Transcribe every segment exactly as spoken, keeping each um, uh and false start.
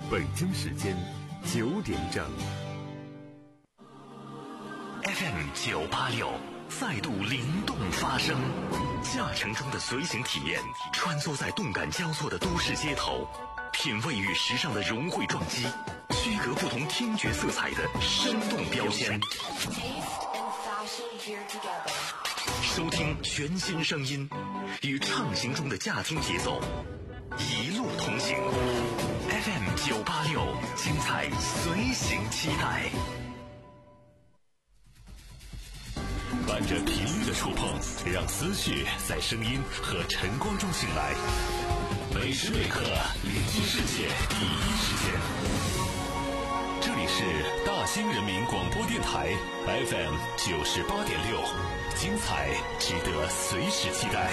北京时间九点整。 F M 九八六再度灵动发声，驾乘中的随行体验，穿梭在动感交错的都市街头，品味与时尚的融汇撞击，区隔不同听觉色彩的生动标签。收听全新声音，与畅行中的驾听节奏，一路同行。F M 九八六，精彩随行期待。伴着频率的触碰，让思绪在声音和晨光中醒来。每时每刻，聆听世界第一时间。这里是大兴人民广播电台 F M 九十八点六，精彩值得随时期待。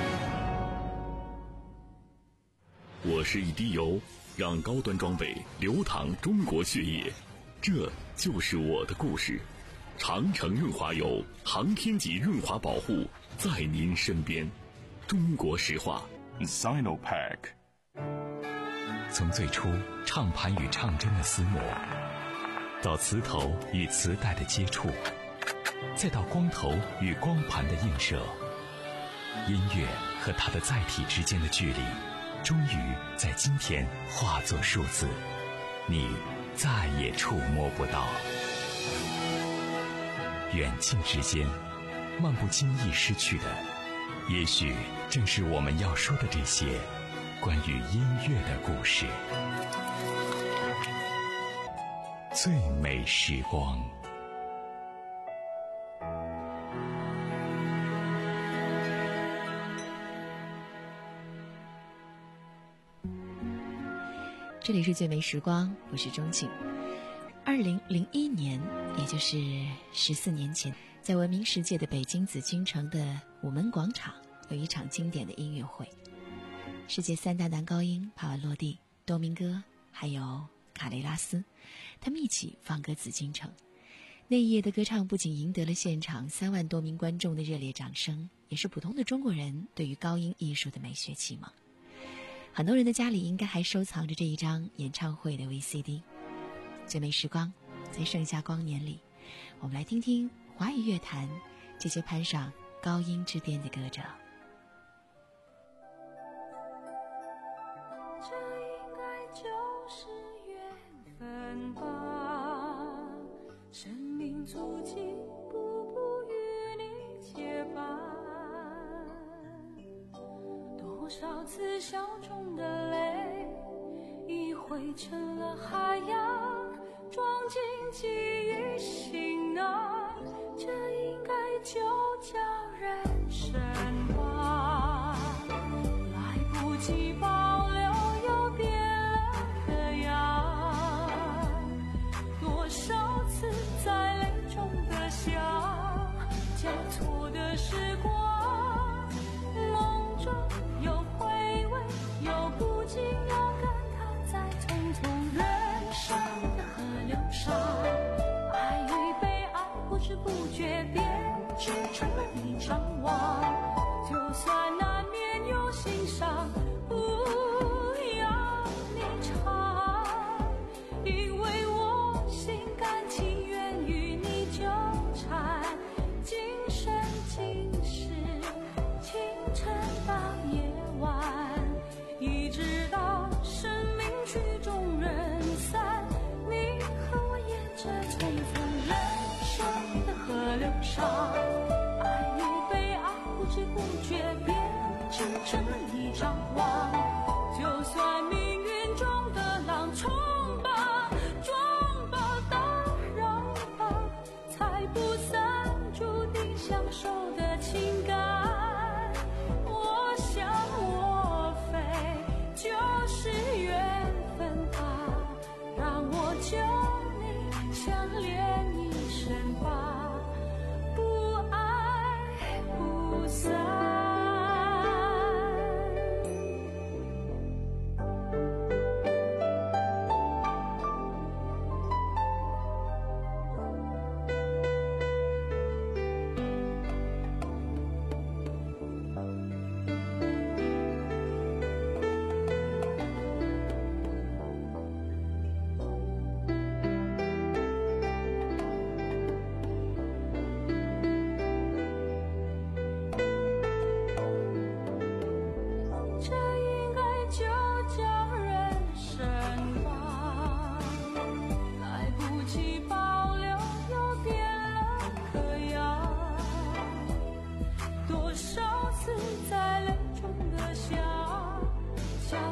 我是一滴油，让高端装备流淌中国血液，这就是我的故事。长城润滑油，航天级润滑保护，在您身边。中国石化 Sinopec。 从最初唱盘与唱针的厮磨，到磁头与磁带的接触，再到光头与光盘的映射，音乐和它的载体之间的距离，终于在今天化作数字，你再也触摸不到。远近之间，漫不经意失去的，也许正是我们要说的这些关于音乐的故事。最美时光。 这里是最美时光，我是钟庆。二零零一年，也就是十四年前，在闻名世界的北京紫禁城的午门广场，有一场经典的音乐会。世界三大男高音帕瓦罗蒂、多明戈还有卡雷拉斯，他们一起放歌紫禁城。那一夜的歌唱不仅赢得了现场三万多名观众的热烈掌声，也是普通的中国人对于高音艺术的美学启蒙。很多人的家里应该还收藏着这一张演唱会的 V C D。最美时光，在盛夏光年里，我们来听听华语乐坛这些攀上高音之巅的歌者。 这应该就是缘分吧，生命足迹步步与你结伴，多少次笑中的泪已汇成了海洋，装进记忆行囊，这应该就叫人生吧。来不及保留又变了个样，多少次在泪中的想，交错的时光，梦中有回味，有不禁有感叹，在匆匆人生的河流上，爱与被爱不知不觉编织成了一张网，就算难免有心伤，不要你尝，因为我心甘情愿与你纠缠，今生今世，清晨到夜晚，一直到生命曲终人散，你和我沿着匆匆人生的河流上，爱与被爱不知不觉编织成了一张网，就算命运中的浪冲吧，撞吧，打扰吧，才不散，注定相守的情感，我想我非就是缘分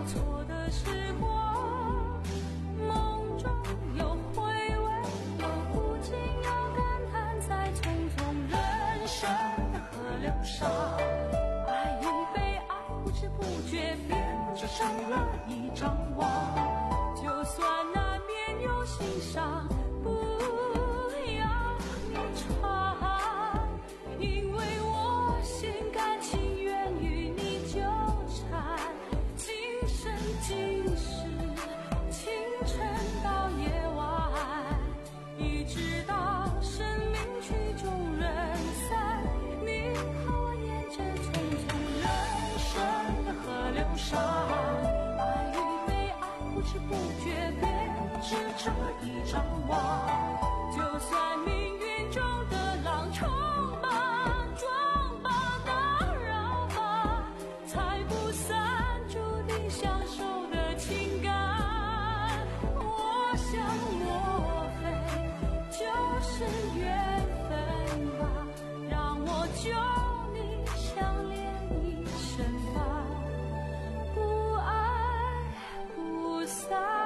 错的时光，梦中有回味，有苦尽，有感叹，在匆匆人生的河流上，爱与被爱不知不觉变成了一张网，就算难免有心伤，不要你闯，因为我心甘情愿与你纠缠，今生今世，清晨到夜晚，一直到生命曲终人散，你和我沿着匆匆人生的河流上，爱与被爱不知不觉变织成了一张网，就算命运中的浪冲吧，撞吧，打扰吧，拆不散注定相守的情感。我想莫非就是缘分吧，让我救你相恋一生吧，不爱不散。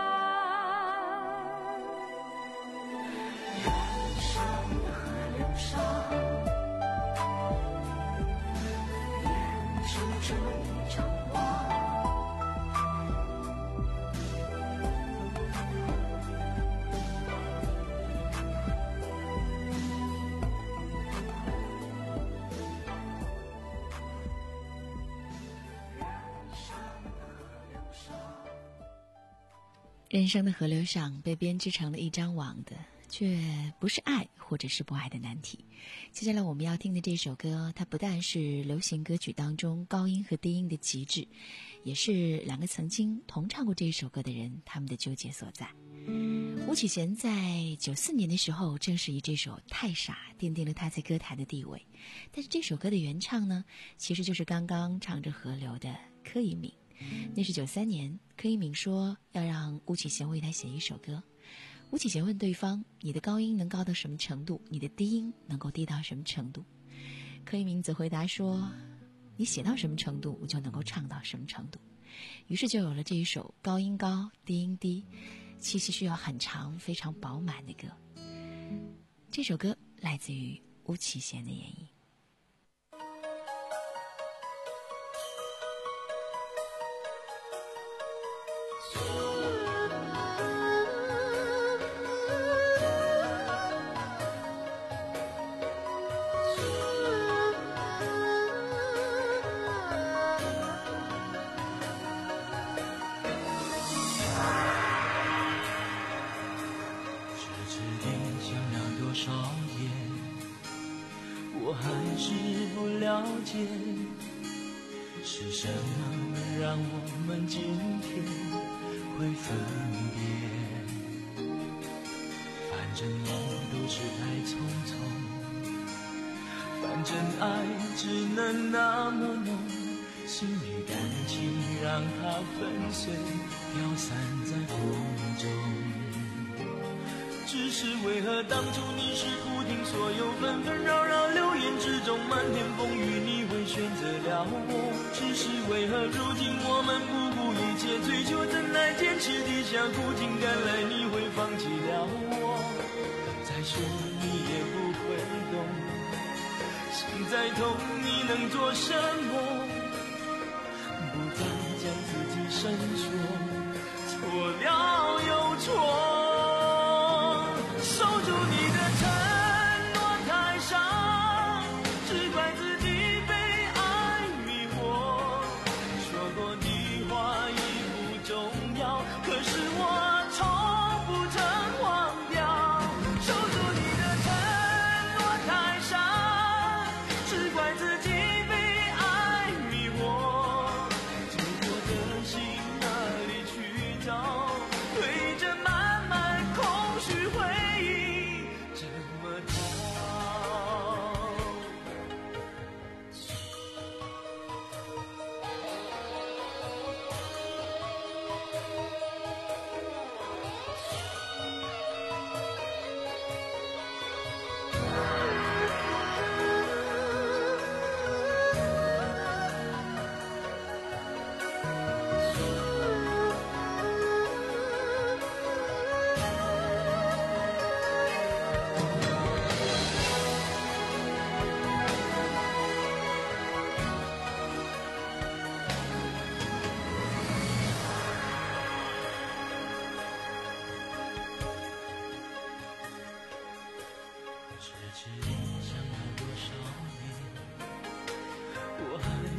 人生的河流上，编织着一张网， 人生的河流上被编织成了一张网的，却不是爱或者是不爱的难题。接下来我们要听的这首歌，它不但是流行歌曲当中高音和低音的极致，也是两个曾经同唱过这首歌的人他们的纠结所在。巫启贤在九四年的时候正是以这首《太傻》奠定了他在歌坛的地位，但是这首歌的原唱呢，其实就是刚刚唱着河流的柯以敏。那是九三年，柯以敏说要让巫启贤为他写一首歌。巫启贤问对方，你的高音能高到什么程度，你的低音能够低到什么程度？柯以敏则回答说，你写到什么程度，我就能够唱到什么程度。于是就有了这一首高音高低音低，气息需要很长非常饱满的歌。这首歌来自于巫启贤的演绎。 是什么让我们今天会分别？反正路都是太匆匆，反正爱只能那么浓，心与感情让它粉碎，飘散在风中。只是为何当初你是不听所有纷纷扰扰，流言之中漫天风雨，你会选择了我？只是为何如今我们不顾一切追求真爱，坚持地下苦尽甘来，你会放弃了我？再说你也不会懂，心再痛你能做什么？不再将自己深说，错了又错。守住你的承诺太傻，只怪自己被爱迷惑。说过的话已不重要，可是我从不曾忘掉。守住你的承诺太傻，只怪自己被爱迷惑。错过的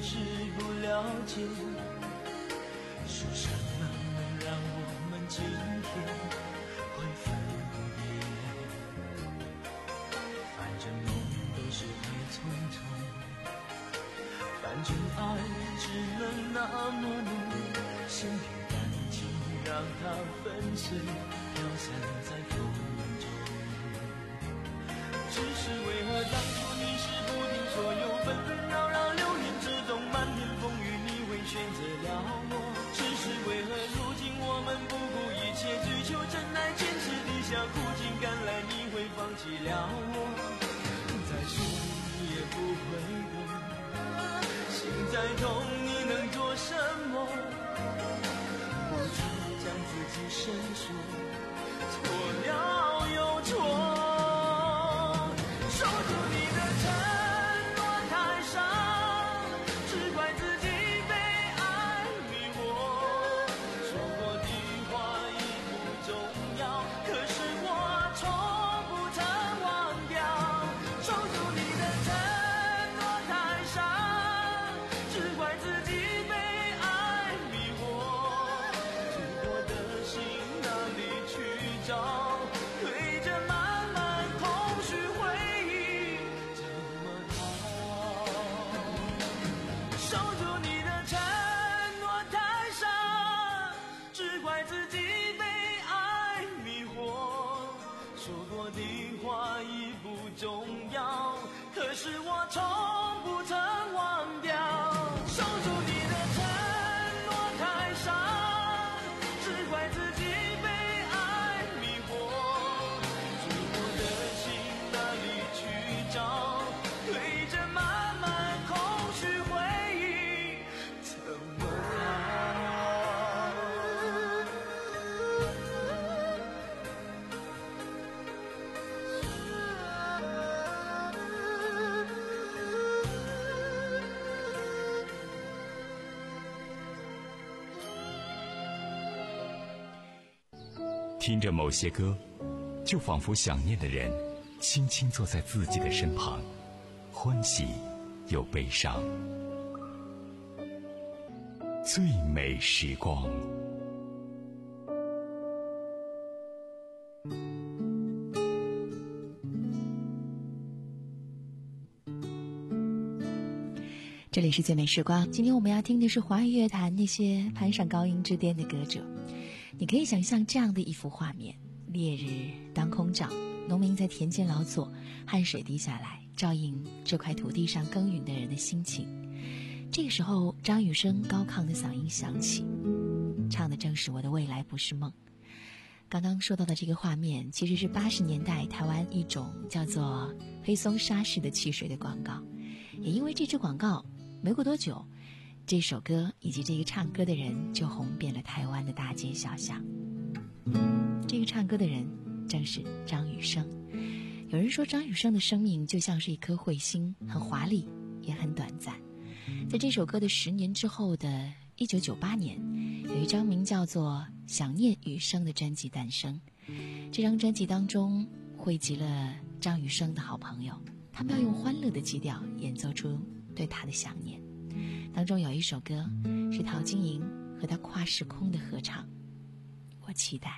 是不了解，是什么能让我们今天会分别？反正梦都是太匆匆，反正爱只能那么浓，心与感情让它粉碎，飘散在风中。只是为何当初你是不听所有纷纷扰扰流言之中，漫天风雨你会选择了我？只是为何如今我们不顾一切追求真爱，坚持地下苦尽甘来，你会放弃了我？再说你也不会懂，心再痛你能做什么？我只将自己申说，错了又错。 听着某些歌，就仿佛想念的人轻轻坐在自己的身旁，欢喜又悲伤。最美时光。 这里是最美时光，今天我们要听的是华语乐坛那些攀上高音之巅的歌者。你可以想象这样的一幅画面：烈日当空照，农民在田间劳作，汗水滴下来，照映这块土地上耕耘的人的心情。这个时候，张雨生高亢的嗓音响起，唱的正是我的未来不是梦。刚刚说到的这个画面，其实是八十年代台湾一种叫做黑松沙士的汽水的广告。也因为这支广告，没过多久，这首歌以及这个唱歌的人就红遍了台湾的大街小巷。这个唱歌的人正是张雨生。有人说张雨生的生命就像是一颗彗星，很华丽也很短暂。在这首歌的十年之后的一九九八年，有一张名叫做《想念雨生》的专辑诞生。这张专辑当中汇集了张雨生的好朋友，他们要用欢乐的基调演奏出对他的想念。当中有一首歌是陶晶莹和他跨时空的合唱，我期待。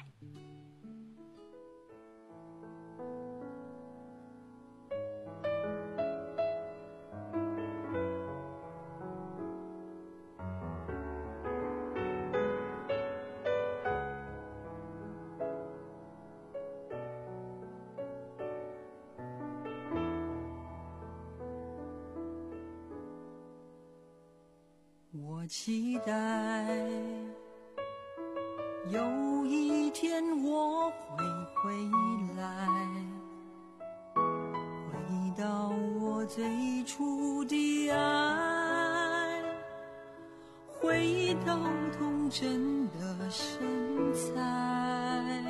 我期待有一天我会回来，回到我最初的爱，回到童真的身材。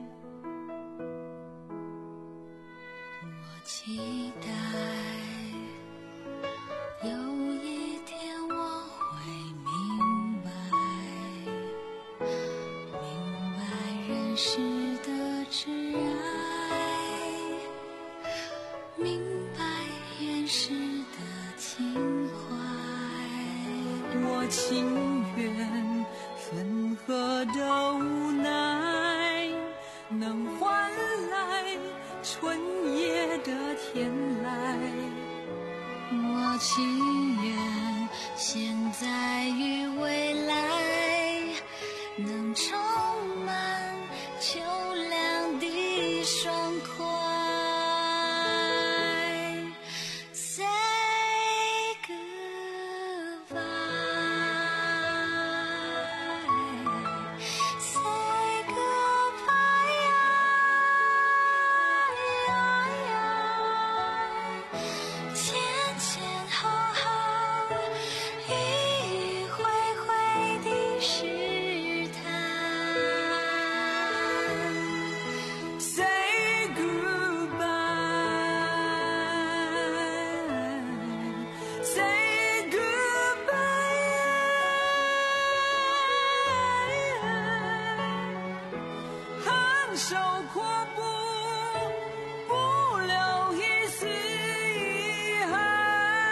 我期待有一天我会明白，明白人世的挚爱，明白原始的情怀。 刻的无奈，能换来春夜的天籁。 我情愿现在与未来能充满秋凉的爽快。 Say goodbye, say goodbye, 前前后后，迂迂回回的试探。 Say goodbye, say goodbye, 昂首阔步，不留一丝遗憾。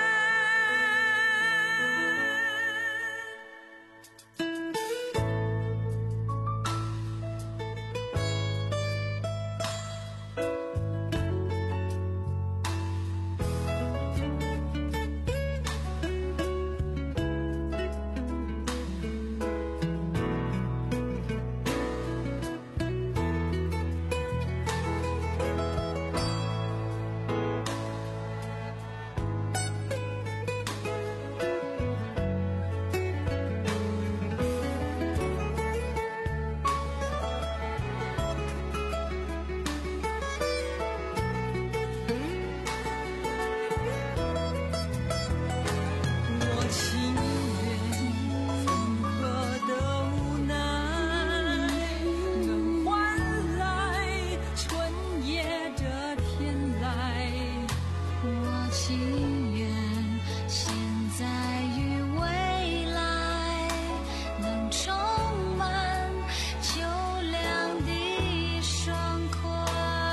我情愿风和的无奈，能换来春夜的天籁。 我情愿现在与未来能充满秋凉的爽快。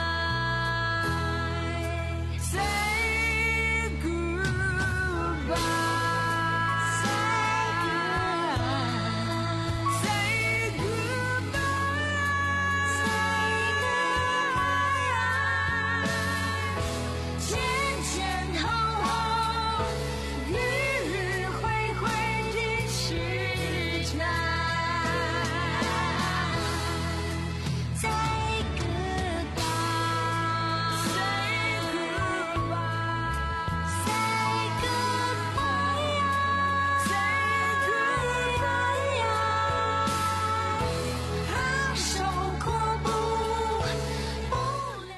Say goodbye, say goodbye, 前前后后，迂迂回回的试探。Say goodbye, say goodbye, say goodbye, say goodbye, 昂首阔步，不留。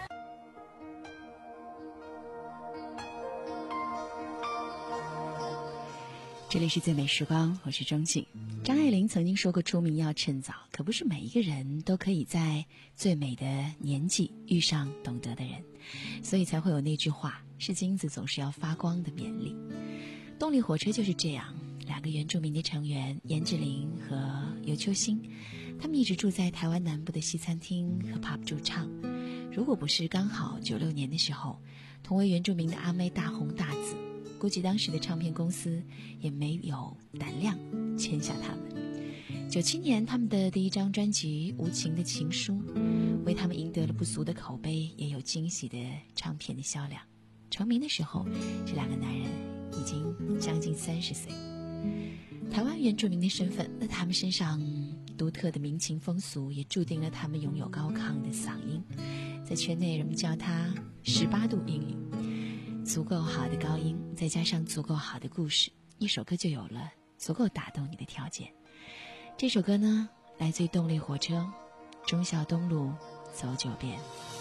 这里是最美时光，我是钟静。张爱玲曾经说过出名要趁早，可不是每一个人都可以在最美的年纪遇上懂得的人，所以才会有那句话，是金子总是要发光的勉励。动力火车就是这样，两个原住民的成员严志玲和尤秋兴，他们一直住在台湾南部的西餐厅和 pub 驻唱。如果不是刚好九六年的时候，同为原住民的阿妹大红大紫，估计当时的唱片公司也没有胆量签下他们。九七年，他们的第一张专辑《无情的情书》为他们赢得了不俗的口碑，也有惊喜的唱片的销量。成名的时候，这两个男人已经将近三十岁。台湾原住民的身份，那他们身上独特的民情风俗，也注定了他们拥有高亢的嗓音，在圈内人们叫他十八度英语。足够好的高音，再加上足够好的故事，一首歌就有了足够打动你的条件。这首歌呢，来自于动力火车，忠孝东路走九遍。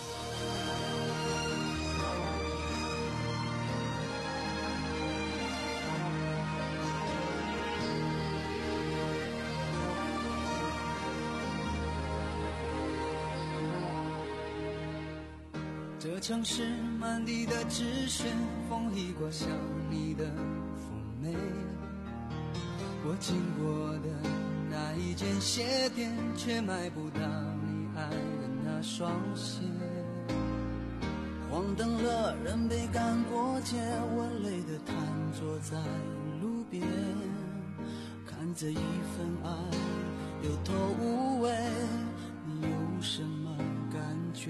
这城市满地的纸屑，风一刮像你的妩媚。我经过的那一间鞋店，却买不到你爱的那双鞋。黄灯了，人被赶过街，我累得瘫坐在路边，看着一份爱有头无尾，你有什么感觉？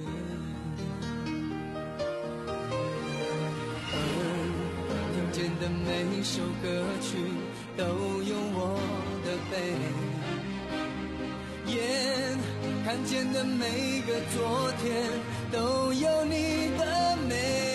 耳听见的每首歌曲都有我的悲，眼看见的每个昨天都有你的美。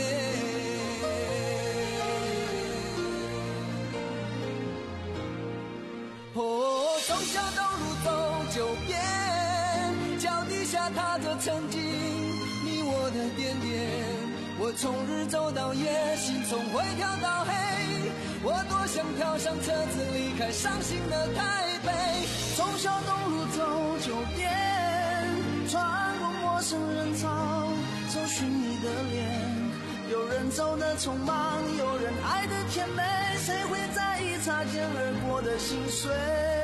哦，从小东路走九遍，脚底下踏着曾经你我的点点。我从日走到夜，心从灰跳到黑，我多想跳上车子离开伤心的台北。从小东路走九遍，穿过陌生人潮，搜寻你的脸。有人走得匆忙，有人爱得甜美，谁会在意擦肩而过的心碎？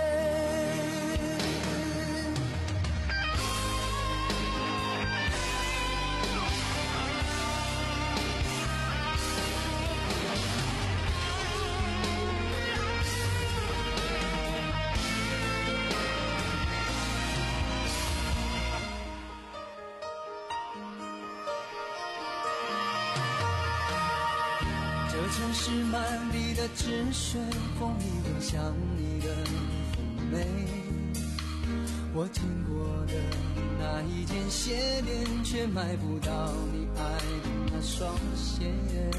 城市满地的纸屑，风里留下你的妩媚。我听过的那一件鞋垫，却买不到你爱的那双鞋。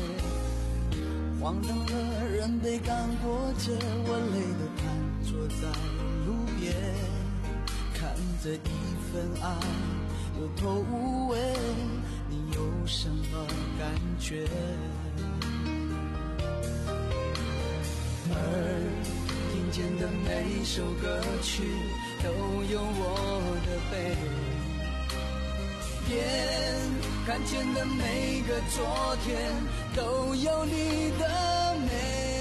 荒唐的人被赶过街，我累得瘫坐在路边，看着一份爱有头无尾，你有什么感觉？耳听见的每首歌曲都有我的悲，眼看见的每个昨天都有你的美。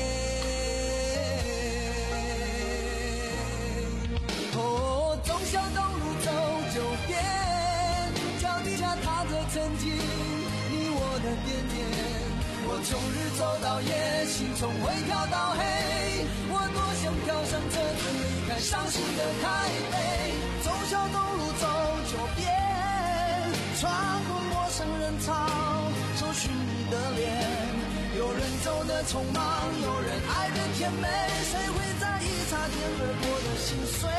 哦，从小东路走九遍，脚底下踏着曾经你我的点点。我从日走到夜，心从灰跳到黑，我多想跳上车子离开伤心的台北。从小东路走九遍，穿过陌生人潮，搜寻你的脸。有人走得匆忙，有人爱得甜美，谁会在意擦肩而过的心碎？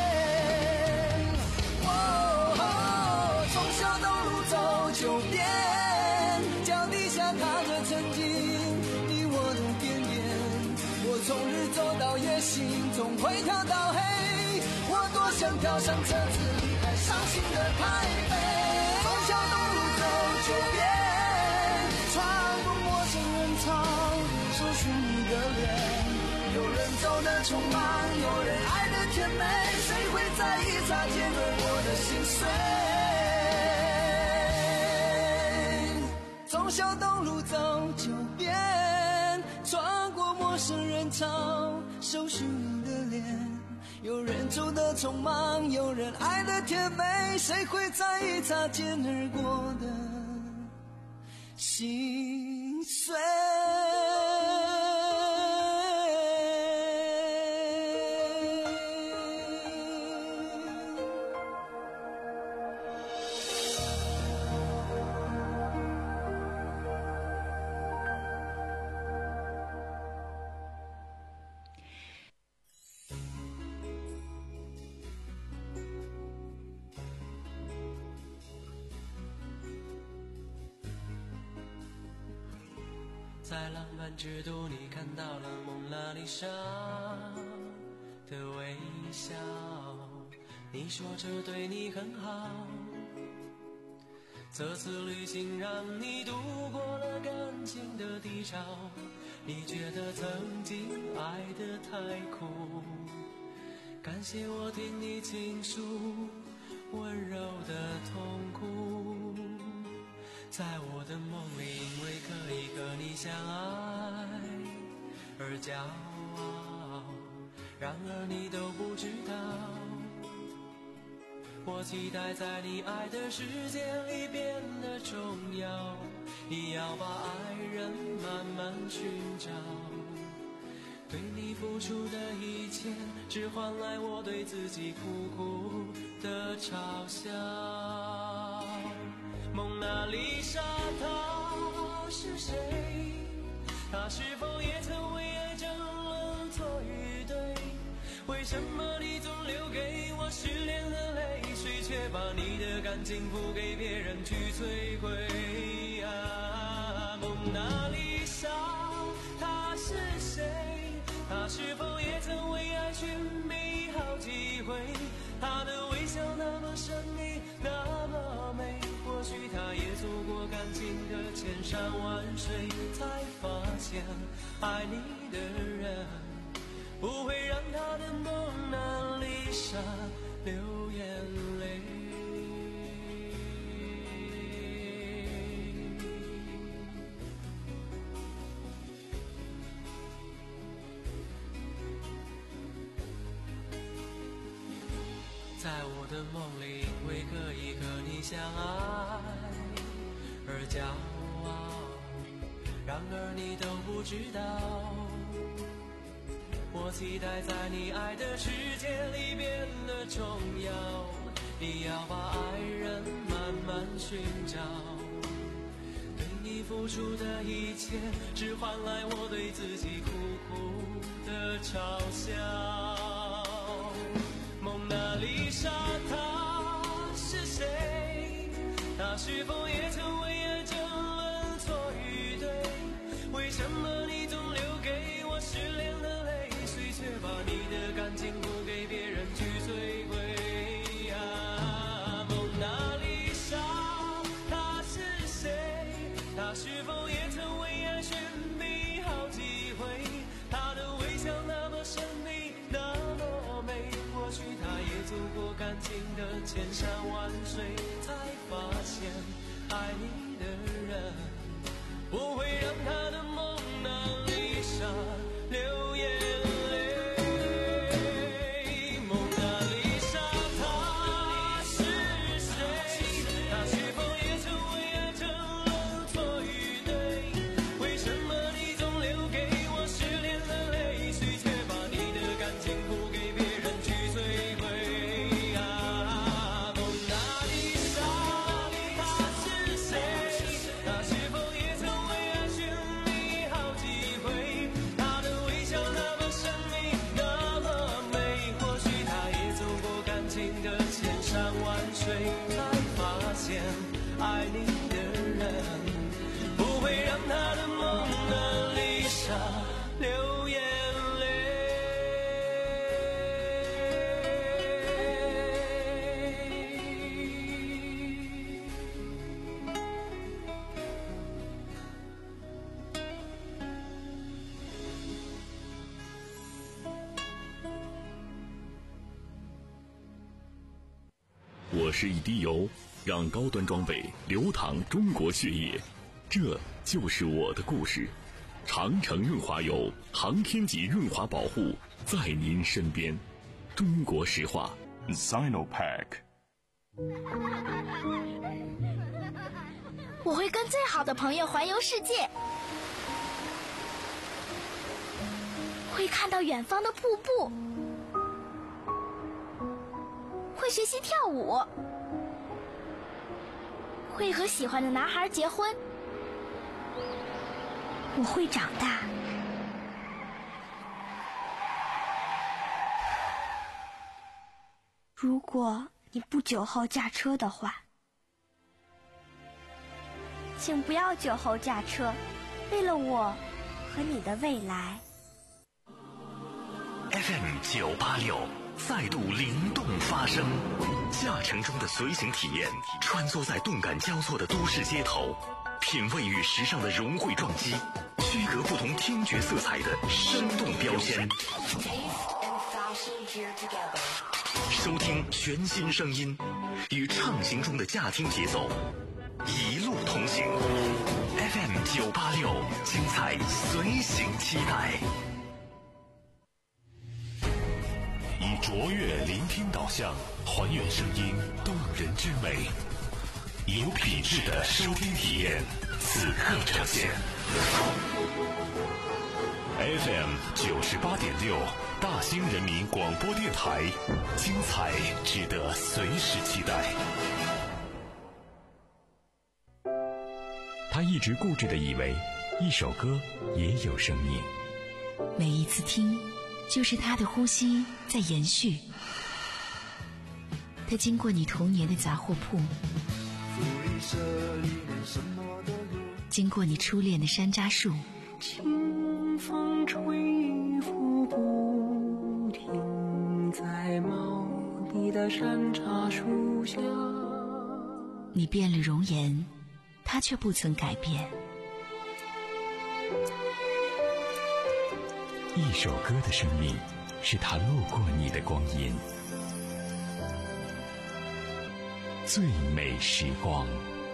哦哦，从小东路走九遍，脚底下踏着曾经你我的点点。我从日走到夜，心从灰跳到黑，我多想跳上车子离开伤心的台北。从小东路走九遍，穿过陌生人潮，搜寻你的脸。有人走得匆忙，有人爱得甜美，谁会在意擦肩而过的心碎？从小东路走九遍，穿过陌生人潮，搜寻你的脸。有人走得匆忙，有人爱得甜美，谁会在意擦肩而过的心碎？ 在浪漫之都，你看到了蒙娜丽莎的微笑。你说这对你很好，这次旅行让你度过了感情的低潮。你觉得曾经爱得太苦，感谢我听你倾诉温柔的痛苦。在我的梦里，因为可以和你相爱而骄傲，然而你都不知道，我期待在你爱的世界里变得重要。你要把爱人慢慢寻找，对你付出的一切，只换来我对自己苦苦的嘲笑。蒙娜丽莎她是谁？她是否也曾为爱争论错与对？为什么你总留给我失恋的泪水，却把你的感情付给别人去摧毁啊？蒙娜丽莎她是谁？她是否也曾为爱寻觅好几回？她的微笑那么神秘，那么美，或许她也走过感情的千山万水，才发现爱你的人不会让她的蒙娜丽莎流眼泪。在我的梦里，因为可以和你相爱而骄傲，然而你都不知道，我期待在你爱的世界里变得重要。你要把爱人慢慢寻找，对你付出的一切，只换来我对自己苦苦的嘲笑。蒙娜丽莎她是谁？她是否也曾为爱争论错与对？为什么你总留给我失恋的泪水，却把你的感情付给别人去摧毁啊？蒙娜丽莎她是谁？她是否也曾为爱寻觅好几回？她的微笑那么神秘，那么美，或许她也走过感情的千山万水，才发现爱你的人不会让她的蒙娜丽莎流眼泪。蒙娜丽莎她是谁？她是否也曾为爱争论错与对？为什么你总留给我失恋的泪水，却把你的感情付给别人去摧毁啊？蒙娜丽莎她是谁？她是否也曾为爱寻觅好几回？她的微笑那么神秘，那么美，或许她也走过感情的千山万水，才发现爱你的人不会让她的蒙娜丽莎流眼泪。 我是一滴油，让高端装备流淌中国血液，这就是我的故事。长城润滑油，航天级润滑保护，在您身边。中国石化 Sinopack。 我会跟最好的朋友环游世界，会看到远方的瀑布，会学习跳舞，会和喜欢的男孩结婚。我会长大。如果你不酒后驾车的话，请不要酒后驾车，为了我和你的未来。 F M 九八六再度灵动发声，驾乘中的随行体验，穿梭在动感交错的都市街头，品味与时尚的融汇撞击，区隔不同听觉色彩的生动标签。收听全新声音，与畅行中的驾听节奏，一路同行。F M 九八六，精彩随行期待。以卓越聆听导向，还原声音动人之美，有品质的收听体验，此刻呈现。 F M 九十八点六，大兴人民广播电台，精彩值得随时期待。 他一直固执地以为一首歌也有生命， 每一次听就是他的呼吸在延续。他经过你童年的杂货铺，经过你初恋的山楂树， 清风吹拂不停，在茂密的山茶树下。 你变了容颜，他却不曾改变。 一首歌的生命，是他路过你的光阴。最美时光。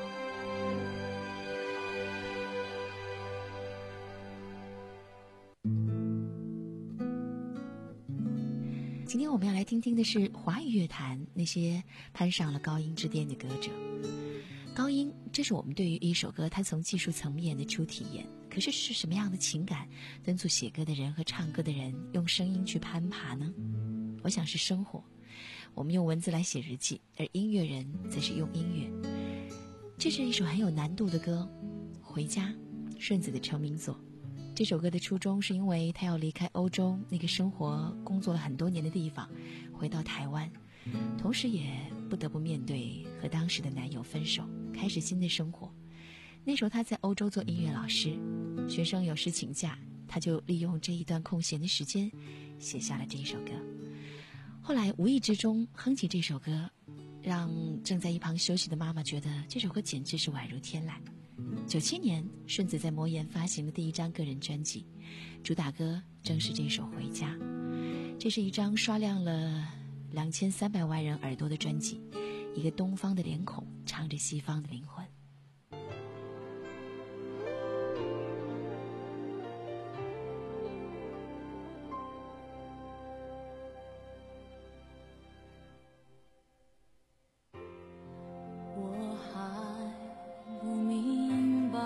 今天我们要来听听的是华语乐坛那些攀上了高音之巅的歌者。高音，这是我们对于一首歌它从技术层面的初体验，可是是什么样的情感敦促写歌的人和唱歌的人用声音去攀爬呢？我想是生活。我们用文字来写日记，而音乐人则是用音乐。这是一首很有难度的歌，《回家》，顺子的成名作。这首歌的初衷是因为他要离开欧洲那个生活工作了很多年的地方，回到台湾，同时也不得不面对和当时的男友分手，开始新的生活。那时候他在欧洲做音乐老师，学生有事请假，他就利用这一段空闲的时间写下了这一首歌。后来无意之中哼起这首歌，让正在一旁休息的妈妈觉得这首歌简直是宛如天籁。九七年，顺子在魔岩发行了第一张个人专辑，主打歌正是这首《回家》。这是一张刷亮了两千三百万人耳朵的专辑，一个东方的脸孔唱着西方的灵魂。 我还不明白，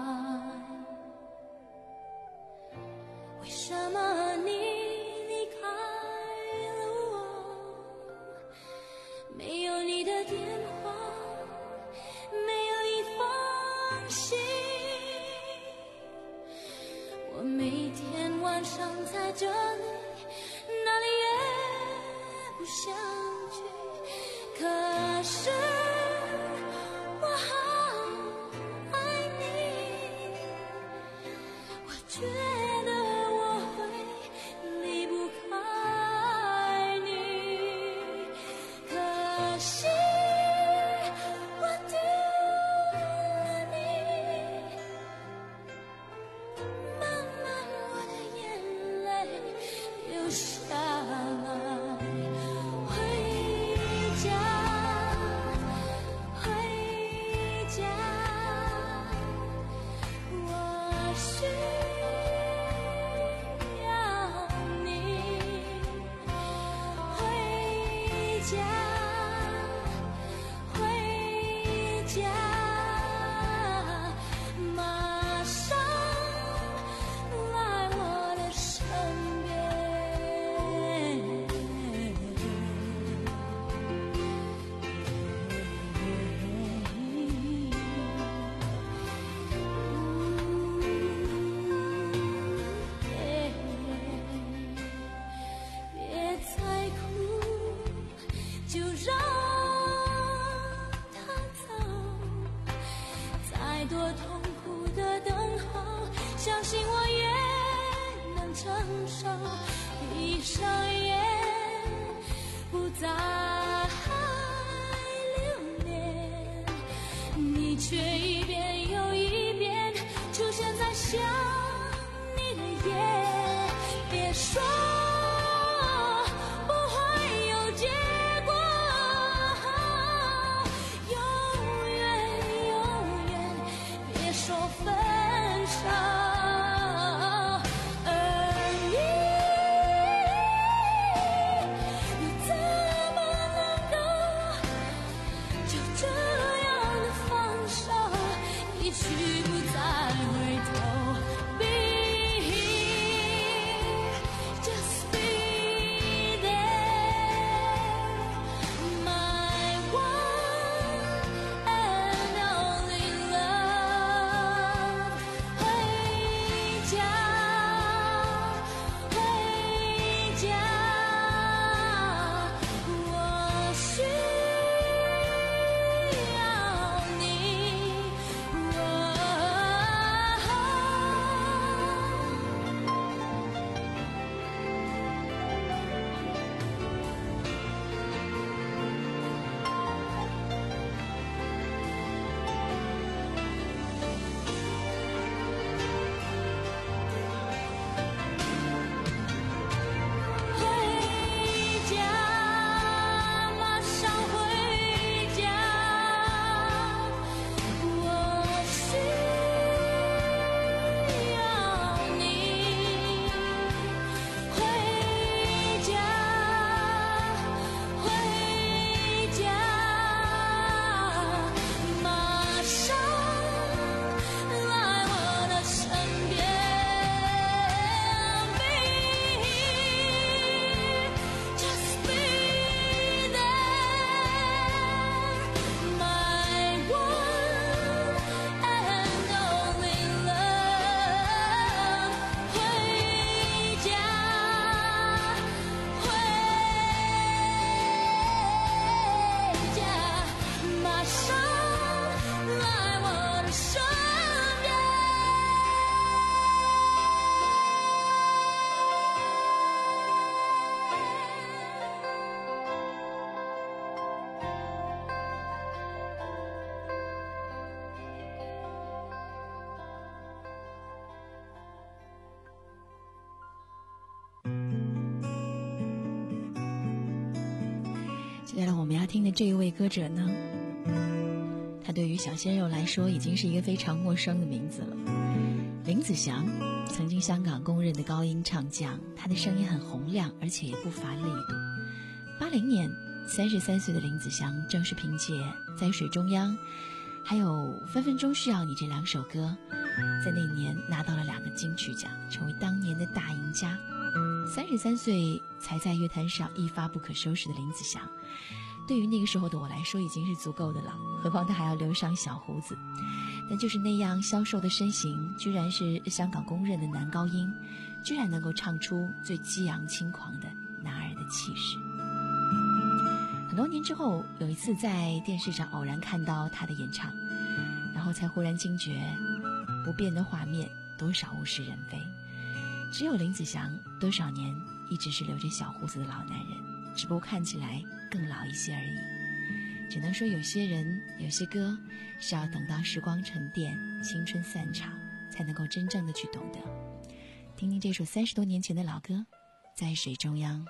为什么你离开了我，没有你的电话，没有一封信，我每天晚上在这里，哪里也不想去，可是我好爱你，我觉得我会离不开你，可惜我丢了你，慢慢我的眼泪流下来，回家。 怎么接下来我们要听的这一位歌者呢，他对于小鲜肉来说已经是一个非常陌生的名字了。林子祥，曾经香港公认的高音唱将，他的声音很洪亮，而且也不乏力度。八零年，三十三岁的林子祥正是凭借《在水中央》还有《分分钟需要你》这两首歌，在那年拿到了两个金曲奖，成为当年的大赢家。三十三岁才在乐坛上一发不可收拾的林子祥，对于那个时候的我来说已经是足够的了，何况他还要留上小胡子。但就是那样消瘦的身形，居然是香港公认的男高音，居然能够唱出最激昂轻狂的男儿的气势。很多年之后，有一次在电视上偶然看到他的演唱，然后才忽然惊觉，不变的画面多少物是人非。只有林子祥多少年一直是留着小胡子的老男人，只不过看起来更老一些而已。只能说有些人有些歌是要等到时光沉淀，青春散场，才能够真正的去懂得。听听这首三十多年前的老歌，在水中央。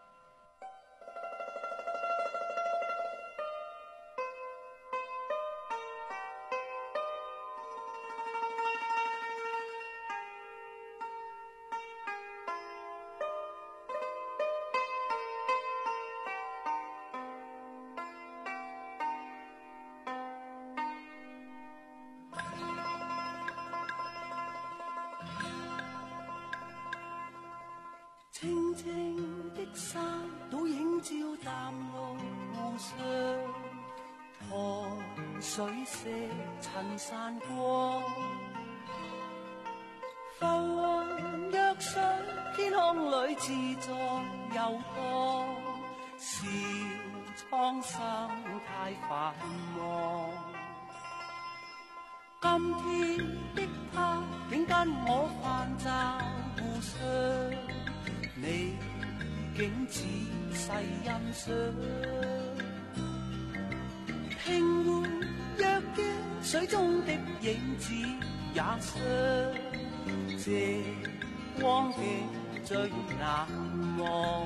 清清的山倒映照淡路上，河水色衬散光，浮云若水，天空里自在游荡，笑蒼生太繁忙。今天的他竟跟我泛罩互相，你竟仔細欣賞，平緩若鏡水中的影子也相，這光景最難忘。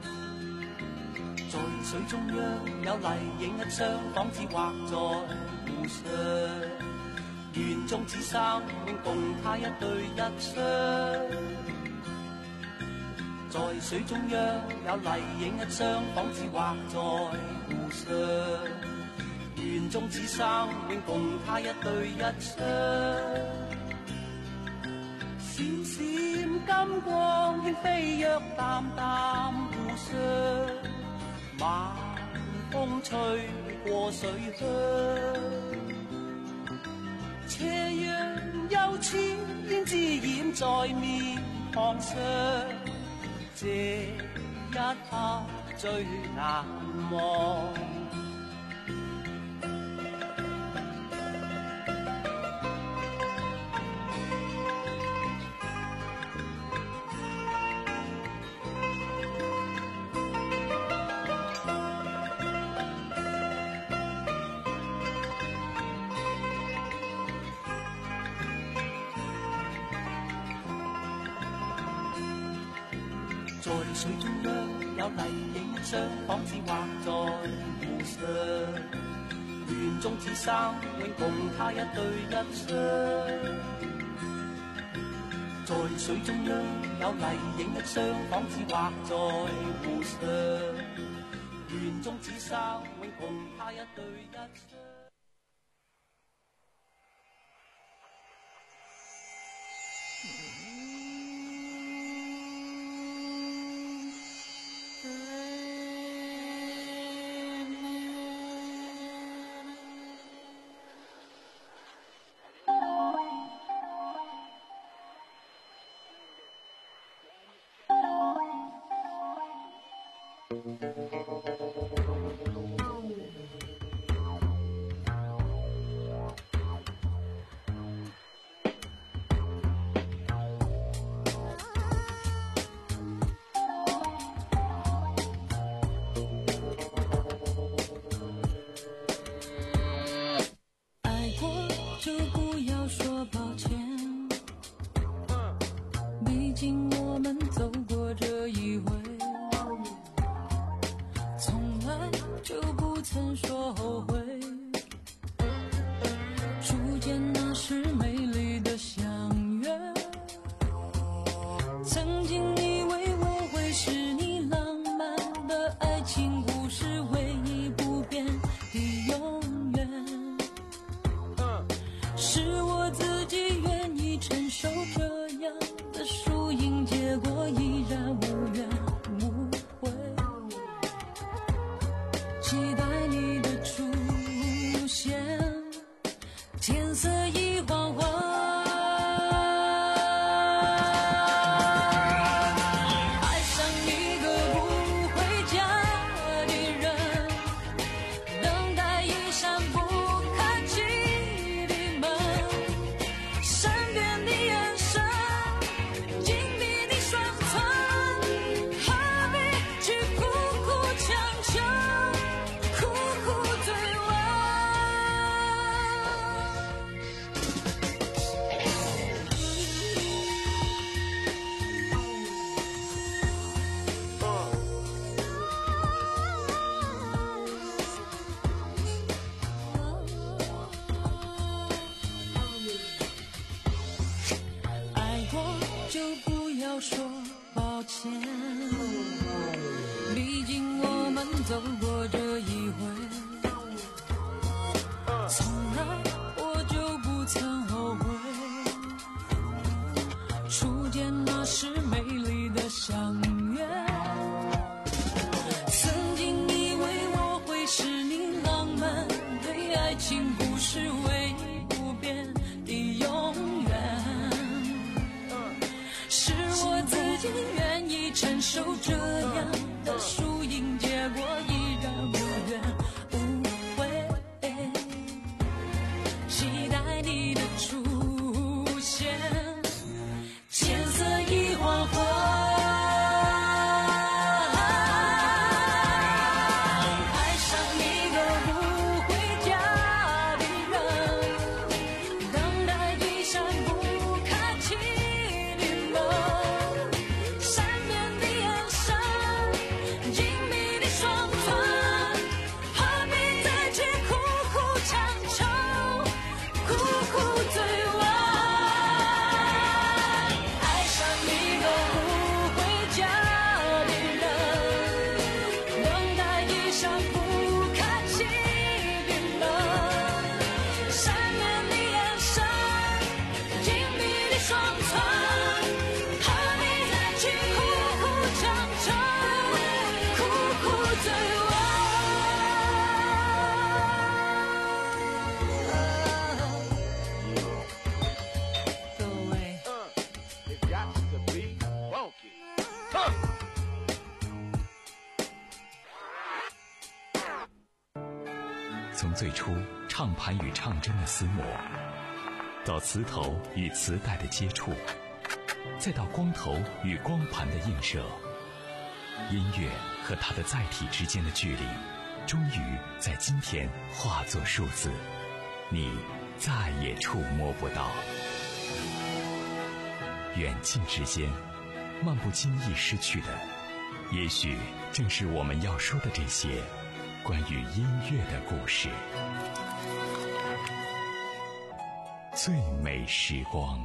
在水中央有麗影一雙，仿似畫在湖上，園中此生命共他一對一雙。在水中央有麗影一雙，仿似畫在湖上，園中此生永共他一對一雙。閃閃金光輕飛躍淡淡湖上，晚風吹過水鄉，斜陽又似胭脂染在面龐上，這一刻最難忘。在水中央有麗影一雙，仿似畫在湖上，園中此生永共他一對一雙。在水中央有麗影一雙，仿似畫在湖上，園中此生永共他一對一雙。 能说后悔。初见那时美丽的相约，曾经以为我会是你浪漫的爱情故事唯一不变的永远，是我自己愿意承受这样的输赢，结果依然无怨无悔。期待你的出现，天色已黄昏，爱上一个不回家的人，等待一扇不开启的门，善变的眼神，紧闭的双唇，何必去苦苦强求，苦苦追问。爱过就不要说抱歉，毕竟我们走过这一回，从来我就不曾后悔。初见那时美丽的相约，曾经以为我会是你浪漫对爱情故事唯一不变的永远，是我自己愿意承受这样的输赢，结果依然无怨无悔。期待你的出现，天色已黄昏，爱上一个不回家的人，等待一扇不开启的门，善变的眼神，紧闭的双唇，何必再去苦苦强求，苦苦追问。爱上一个不回家的人，等待一扇不开启的门，善变的眼神，紧闭的双唇，何必再去苦苦强求，苦苦追问。Go away。 从最初唱盘与唱针的厮磨，到磁头与磁带的接触，再到光头与光盘的映射，音乐和它的载体之间的距离，终于在今天化作数字，你再也触摸不到。远近之间，漫不经意失去的，也许正是我们要说的这些关于音乐的故事。最美时光。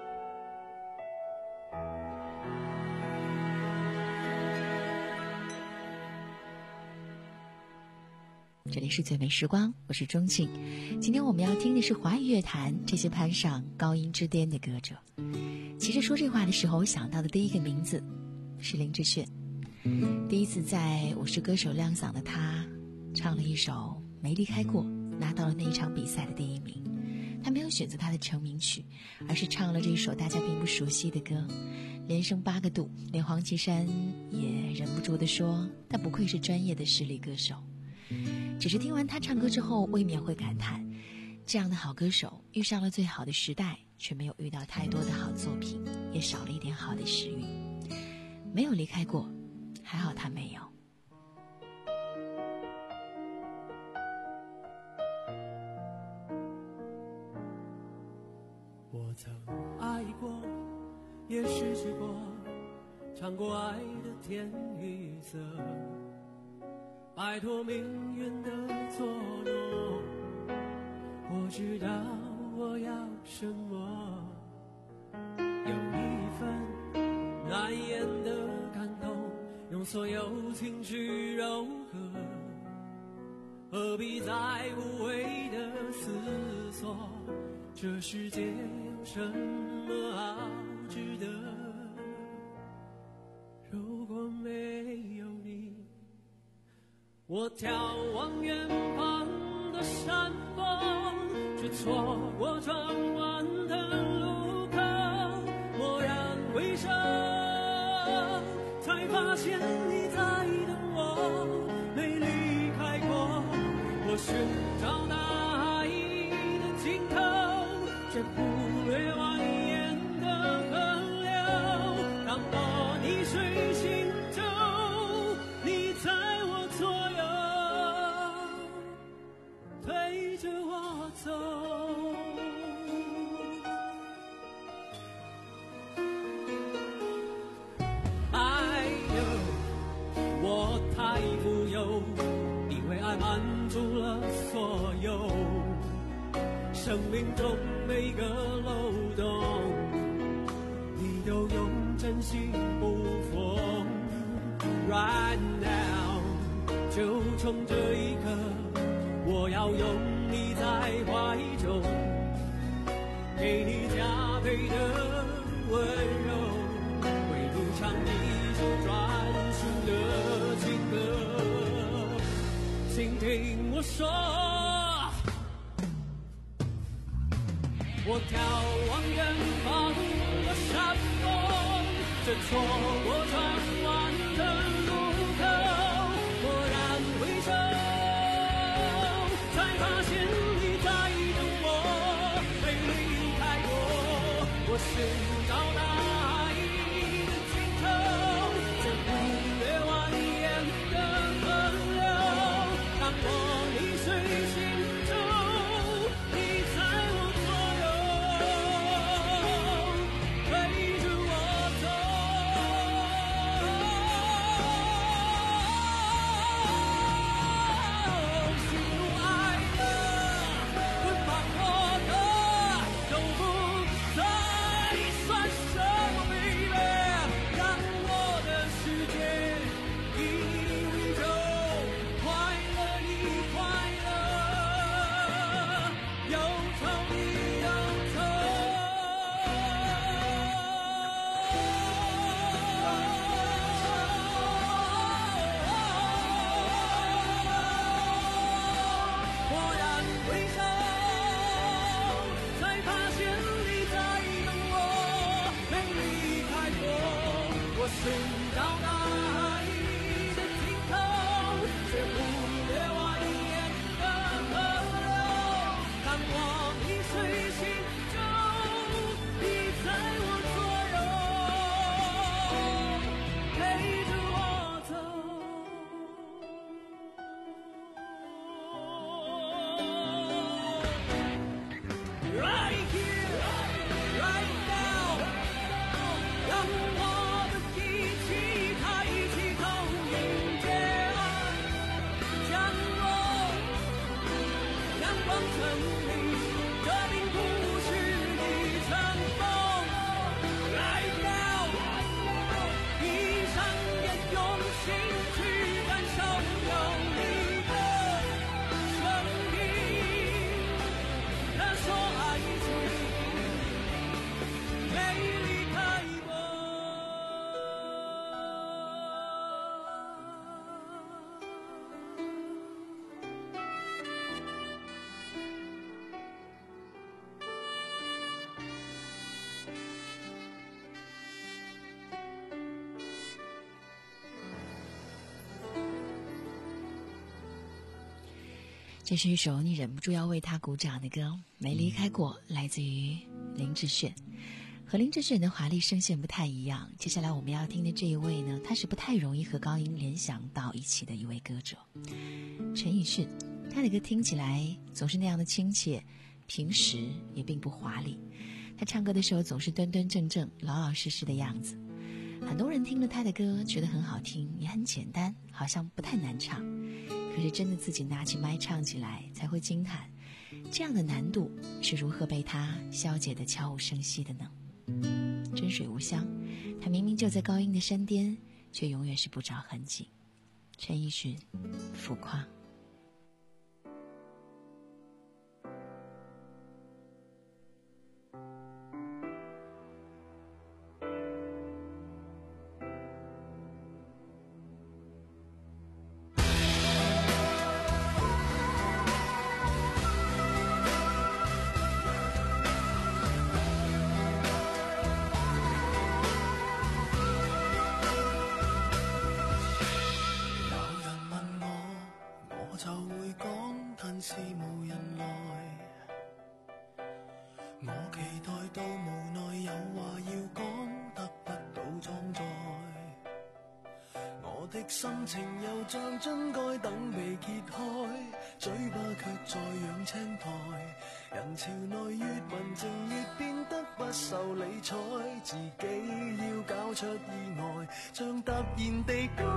这里是最美时光，我是钟庆。今天我们要听的是华语乐坛这些攀上高音之巅的歌者。其实说这话的时候，我想到的第一个名字是林志炫。第一次在我是歌手亮嗓的他，唱了一首《没离开过》，拿到了那一场比赛的第一名。他没有选择他的成名曲，而是唱了这一首大家并不熟悉的歌，连升八个度，连黄绮珊也忍不住地说，他不愧是专业的实力歌手。只是听完他唱歌之后，未免会感叹，这样的好歌手遇上了最好的时代，却没有遇到太多的好作品，也少了一点好的时运。没有离开过，还好他没有。 我曾爱过，也失去过，尝过爱的甜与涩， 摆脱命运的捉弄。我知道我要什么，有一份难言的感动，用所有情绪柔和，何必再无谓的思索，这世界有什么好值得？如果没有你，我眺望远方的山峰，却错过转弯的路口，蓦然回首，才发现你在等我，没离开过。我寻找大海的尽头，却忽略蜿蜒的河流，当我逆水行舟，你在我左右，推着我走。爱有我太富有，因为爱满足了所有生命中每个漏洞，你都用真心补缝。Right now， 就从这一刻，我要拥你在怀中，给你加倍的温柔，为你唱一首专属的情歌。请听我说，我眺望远方的山峰，这错过转弯的路口，蓦然回首，才发现你在等我，没离开过。我寻找大海的尽头，却忽略蜿蜒的河流，当我逆水行舟，你在我左右，推着我走。喜怒哀乐奔放我的，都不再算什么，baby，让我的世界一宇宙快乐，你快乐，忧愁你忧愁。蓦然回首，才发现你在等我，没离开过。我寻找大海的尽头，却忽略蜿蜒的河流，当我逆水行舟，你在我左右，陪着我走。Right here, right now，让我的一起抬起头迎接爱，降落，阳光成谜，这并不是一场梦。Right now， 闭上眼，用心去感受有你的声音，他说爱情没离开过。 这是一首你忍不住要为他鼓掌的歌，没离开过，来自于林志炫。和林志炫的华丽声线不太一样，接下来我们要听的这一位呢，他是不太容易和高音联想到一起的一位歌者，陈奕迅。他的歌听起来总是那样的亲切，平时也并不华丽。他唱歌的时候总是端端正正、老老实实的样子。很多人听了他的歌觉得很好听，也很简单，好像不太难唱。 可是真的自己拿起麦唱起来，才会惊叹，这样的难度是如何被他消解得悄无声息的呢？真水无香，他明明就在高音的山巅，却永远是不着痕迹。陈奕迅，浮夸。 是無人來，我期待到無奈有話要講，得不到裝載。我的心情又像樽蓋等被揭開，嘴巴卻在養青苔。人潮內越文靜越變得不受理睬，自己要搞出意外，像突然地高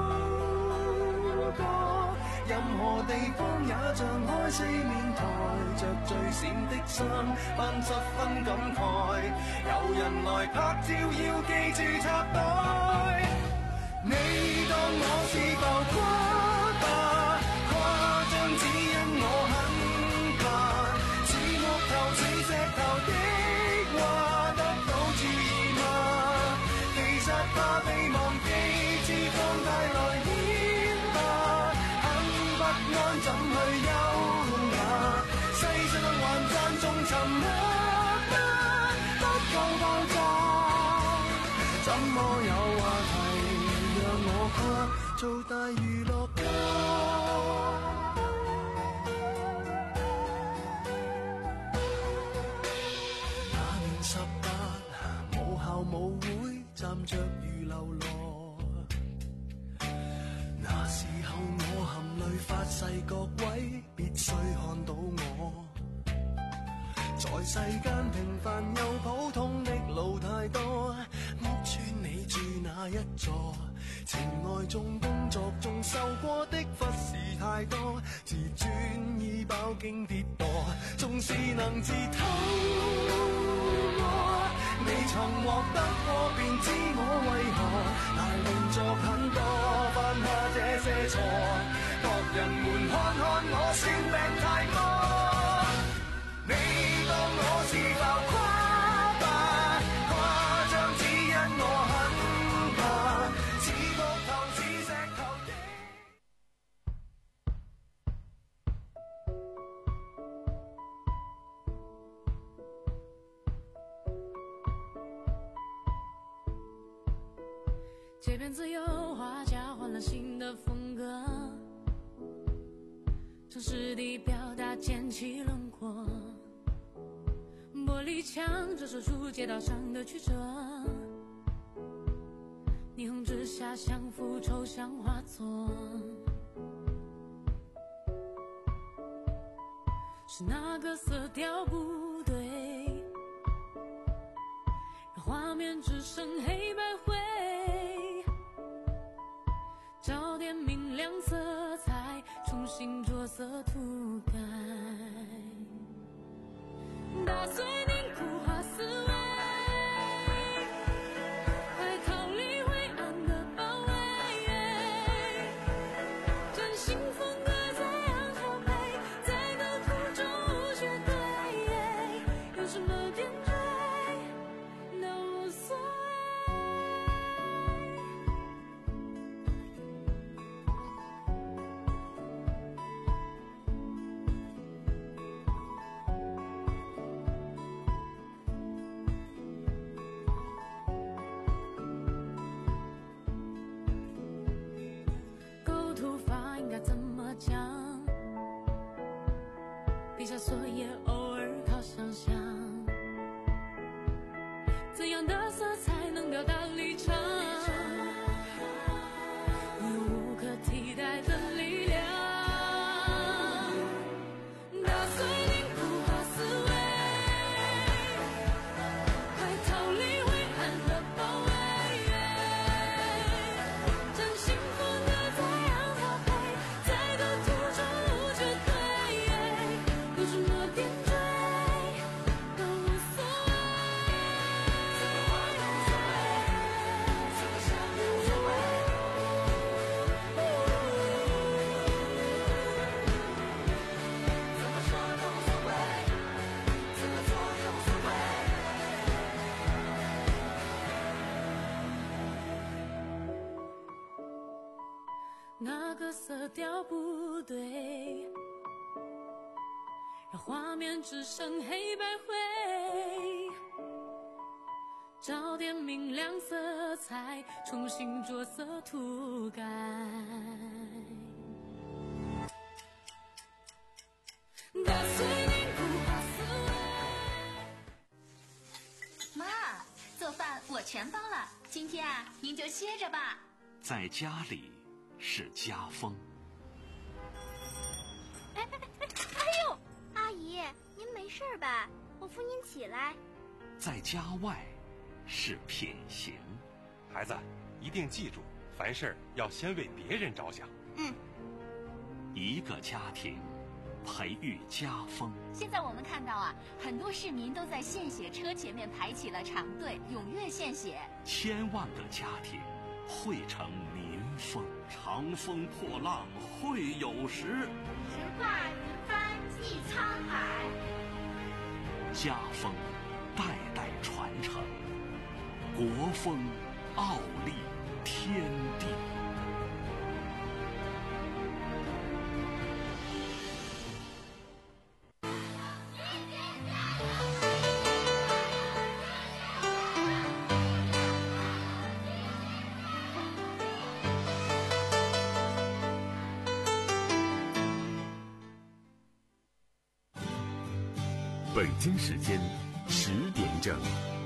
歌。任何地方也像開四面台，着最閃的衫扮十分感慨，有人來拍照要記住插袋。你當我是浮誇吧，誇張只因我很怕，似木頭似石頭的話得到注意嗎？其實怕被忘記，脂肪帶來牽掛，很不安怎去優雅，世上還讚頌沉默嗎？不夠爆炸，怎麼有話題讓我跨做大娛樂家？那年十八，母校舞會站着如流羅，那時候我含淚發誓各位必須看到我，在世間平凡又普通的路太多，屋村你住哪一座？情愛中工作中受過的忽視太多，自尊已飽經跌墮，縱是能自偷摸，未曾獲得過便知我為何大動作很多，犯下這些錯，各人們看看我算病太多。你當我是浮誇吧，誇張只因我很怕，似木頭似石頭的。 街边自由画家换了新的风格，城市地表达剪起轮廓，玻璃墙折射出街道上的曲折，霓虹之下相符抽象画作，是那个色调不对，让画面只剩黑白灰，找点明亮色彩，重新着色涂改，打碎凝固化思维，快逃离灰暗的包围，真心风格在昂调配，在构图中无缺对，有什么点缀都无所谓。构图法应该怎么讲？笔下所也偶尔靠想象，怎样的色彩能表达立场？有无可替代的力量，打碎凝固化思维，快逃离灰暗的包围，真心风格在昂调配，在构图中调不对，让画面只剩黑白灰，找点明亮色彩，重新着色涂改。打碎凝固化思维。 妈，做饭我全包了，今天啊，您就歇着吧。 在家里是家风。 哎哎哎哎呦，阿姨，您没事吧？我扶您起来。 在家外是品行。 孩子，一定记住，凡事要先为别人着想。 嗯。 一个家庭培育家风。 现在我们看到啊，很多市民都在献血车前面排起了长队，踊跃献血。 千万个家庭汇成民风。长风破浪会有时， 直挂云帆济沧海。 家风代代传承，国风傲立天地。 北京时间十点整。